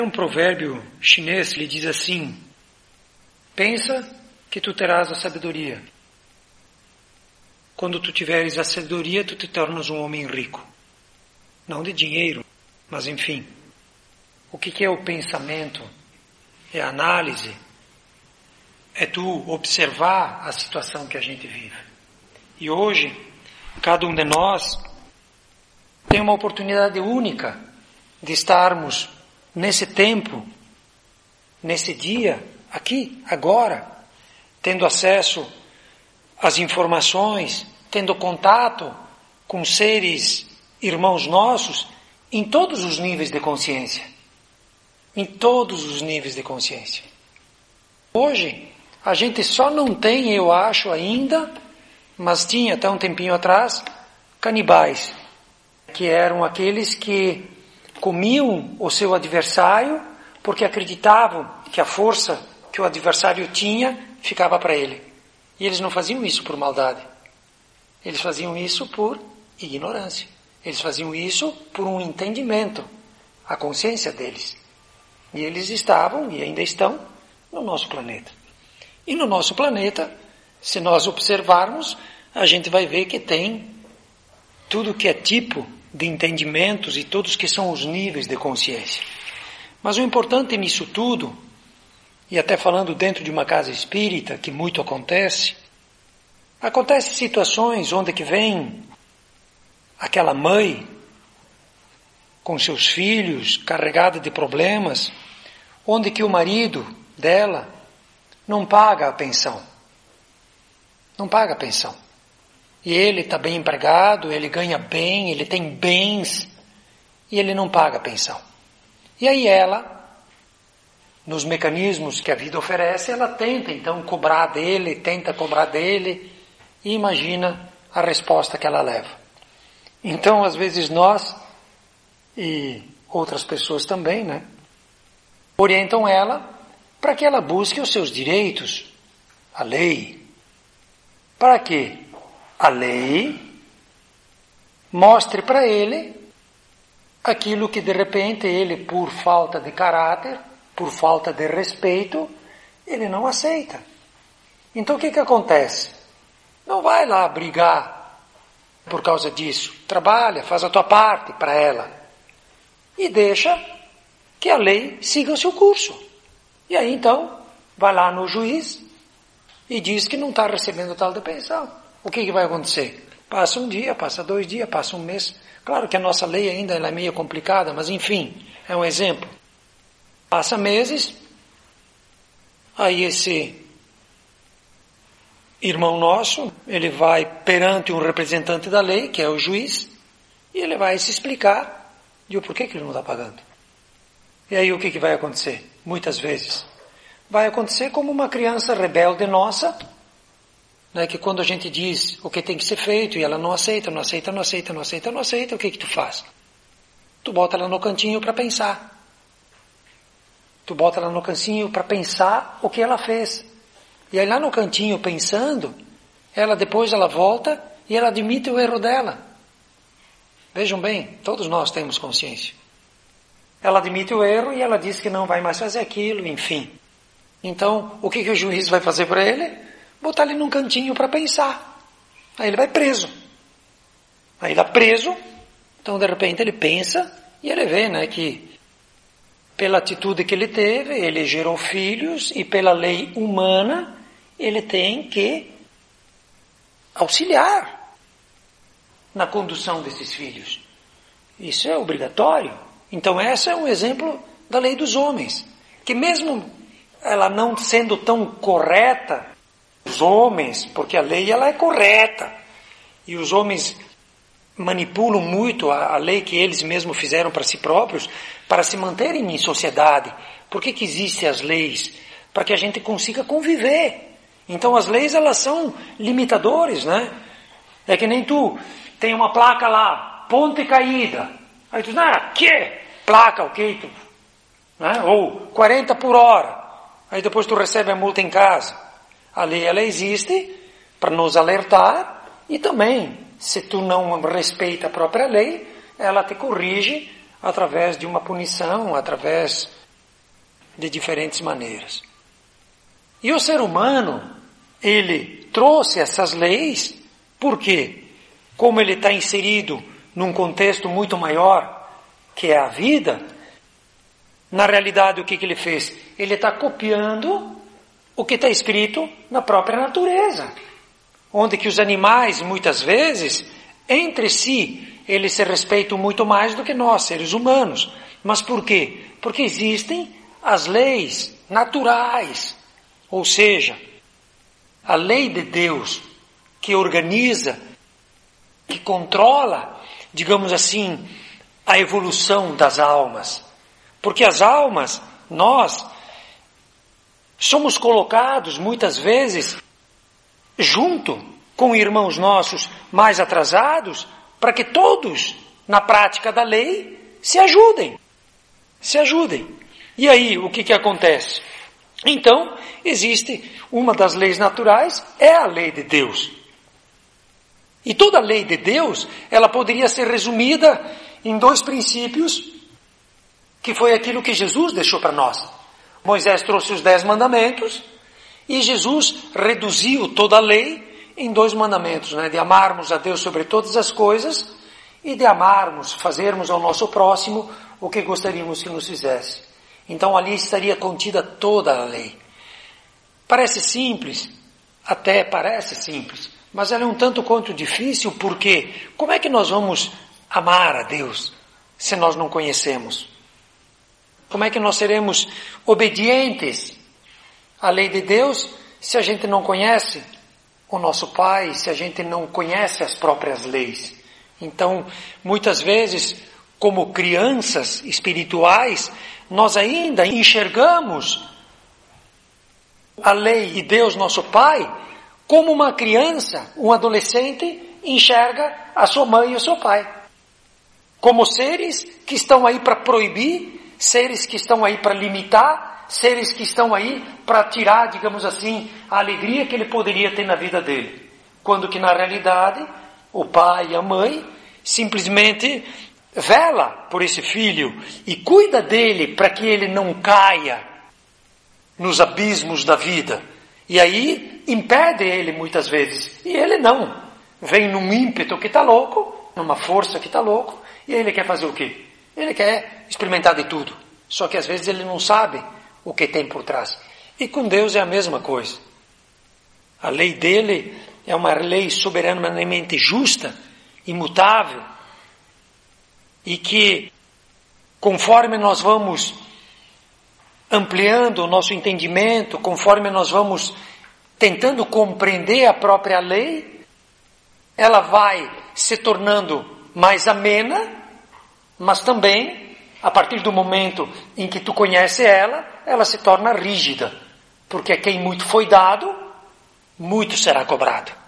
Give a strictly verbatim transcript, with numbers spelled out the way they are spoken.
Um provérbio chinês lhe diz assim: pensa que tu terás a sabedoria. Quando tu tiveres a sabedoria, tu te tornas um homem rico. Não de dinheiro, mas enfim. O que que é o pensamento? É a análise. É tu observar a situação que a gente vive. E hoje, cada um de nós tem uma oportunidade única de estarmos nesse tempo, nesse dia, aqui, agora, tendo acesso às informações, tendo contato com seres irmãos nossos em todos os níveis de consciência. Em todos os níveis de consciência. Hoje, a gente só não tem, eu acho ainda, mas tinha até um tempinho atrás, canibais, que eram aqueles que comiam o seu adversário porque acreditavam que a força que o adversário tinha ficava para ele. E eles não faziam isso por maldade. Eles faziam isso por ignorância. Eles faziam isso por um entendimento, a consciência deles. E eles estavam, e ainda estão, no nosso planeta. E no nosso planeta, se nós observarmos, a gente vai ver que tem tudo que é tipo de entendimentos e todos que são os níveis de consciência. Mas o importante nisso tudo, e até falando dentro de uma casa espírita, que muito acontece, acontece situações onde que vem aquela mãe com seus filhos carregada de problemas, onde que o marido dela não paga a pensão. Não paga a pensão. E ele está bem empregado, ele ganha bem, ele tem bens, e ele não paga a pensão. E aí ela, nos mecanismos que a vida oferece, ela tenta então cobrar dele, tenta cobrar dele, e imagina a resposta que ela leva. Então, às vezes nós, e outras pessoas também, né, orientam ela para que ela busque os seus direitos, a lei. Para quê? A lei mostre para ele aquilo que de repente ele, por falta de caráter, por falta de respeito, ele não aceita. Então o que que acontece? Não vai lá brigar por causa disso. Trabalha, faz a tua parte para ela. E deixa que a lei siga o seu curso. E aí então, vai lá no juiz e diz que não está recebendo tal de pensão. O que que vai acontecer? Passa um dia, passa dois dias, passa um mês. Claro que a nossa lei ainda ela é meio complicada, mas enfim, é um exemplo. Passa meses, aí esse irmão nosso, ele vai perante um representante da lei, que é o juiz, e ele vai se explicar de o porquê que ele não está pagando. E aí o que que vai acontecer? Muitas vezes vai acontecer como uma criança rebelde nossa, né, que quando a gente diz o que tem que ser feito e ela não aceita, não aceita, não aceita, não aceita, não aceita, o que que tu faz? Tu bota ela no cantinho para pensar. Tu bota ela no cantinho para pensar o que ela fez. E aí lá no cantinho pensando, ela depois ela volta e ela admite o erro dela. Vejam bem, todos nós temos consciência. Ela admite o erro e ela diz que não vai mais fazer aquilo, enfim. Então, o que que o juiz vai fazer para ele? Botar ele num cantinho para pensar. Aí ele vai preso. Aí ele está preso, então de repente ele pensa e ele vê, né, que pela atitude que ele teve, ele gerou filhos e pela lei humana ele tem que auxiliar na condução desses filhos. Isso é obrigatório. Então esse é um exemplo da lei dos homens, que mesmo ela não sendo tão correta, os homens, porque a lei ela é correta, e os homens manipulam muito a, a lei que eles mesmos fizeram para si próprios, para se manterem em sociedade. Por que que existem as leis? Para que a gente consiga conviver. Então as leis elas são limitadores, né? É que nem tu tem uma placa lá, ponte caída. Aí tu diz, ah, que? Placa, ok? Tu, né? Ou quarenta por hora. Aí depois tu recebe a multa em casa. A lei, ela existe para nos alertar e também, se tu não respeita a própria lei, ela te corrige através de uma punição, através de diferentes maneiras. E o ser humano, ele trouxe essas leis, porque, como ele está inserido num contexto muito maior, que é a vida, na realidade o que, que ele fez? Ele está copiando o que está escrito na própria natureza, onde que os animais, muitas vezes, entre si, eles se respeitam muito mais do que nós, seres humanos. Mas por quê? Porque existem as leis naturais, ou seja, a lei de Deus que organiza, que controla, digamos assim, a evolução das almas. Porque as almas, nós, somos colocados muitas vezes junto com irmãos nossos mais atrasados, para que todos, na prática da lei, se ajudem. Se ajudem. E aí, o que que acontece? Então, existe uma das leis naturais, é a lei de Deus. E toda a lei de Deus, ela poderia ser resumida em dois princípios, que foi aquilo que Jesus deixou para nós. Moisés trouxe os dez mandamentos, e Jesus reduziu toda a lei em dois mandamentos, né? De amarmos a Deus sobre todas as coisas, e de amarmos, fazermos ao nosso próximo o que gostaríamos que nos fizesse. Então ali estaria contida toda a lei. Parece simples, até parece simples, mas ela é um tanto quanto difícil, porque como é que nós vamos amar a Deus se nós não conhecemos? Como é que nós seremos obedientes à lei de Deus se a gente não conhece o nosso Pai, se a gente não conhece as próprias leis? Então, muitas vezes, como crianças espirituais, nós ainda enxergamos a lei e Deus, nosso Pai, como uma criança, um adolescente, enxerga a sua mãe e o seu pai. Como seres que estão aí para proibir, seres que estão aí para limitar, seres que estão aí para tirar, digamos assim, a alegria que ele poderia ter na vida dele. Quando que na realidade, o pai e a mãe simplesmente vela por esse filho e cuida dele para que ele não caia nos abismos da vida. E aí impede ele muitas vezes. E ele não. Vem num ímpeto que está louco, numa força que está louco, e ele quer fazer o quê? Ele quer experimentar de tudo. Só que às vezes ele não sabe o que tem por trás. E com Deus é a mesma coisa. A lei dele é uma lei soberanamente justa, imutável, e que, conforme nós vamos ampliando o nosso entendimento, conforme nós vamos tentando compreender a própria lei, ela vai se tornando mais amena, mas também, a partir do momento em que tu conhece ela, ela se torna rígida, porque a quem muito foi dado, muito será cobrado.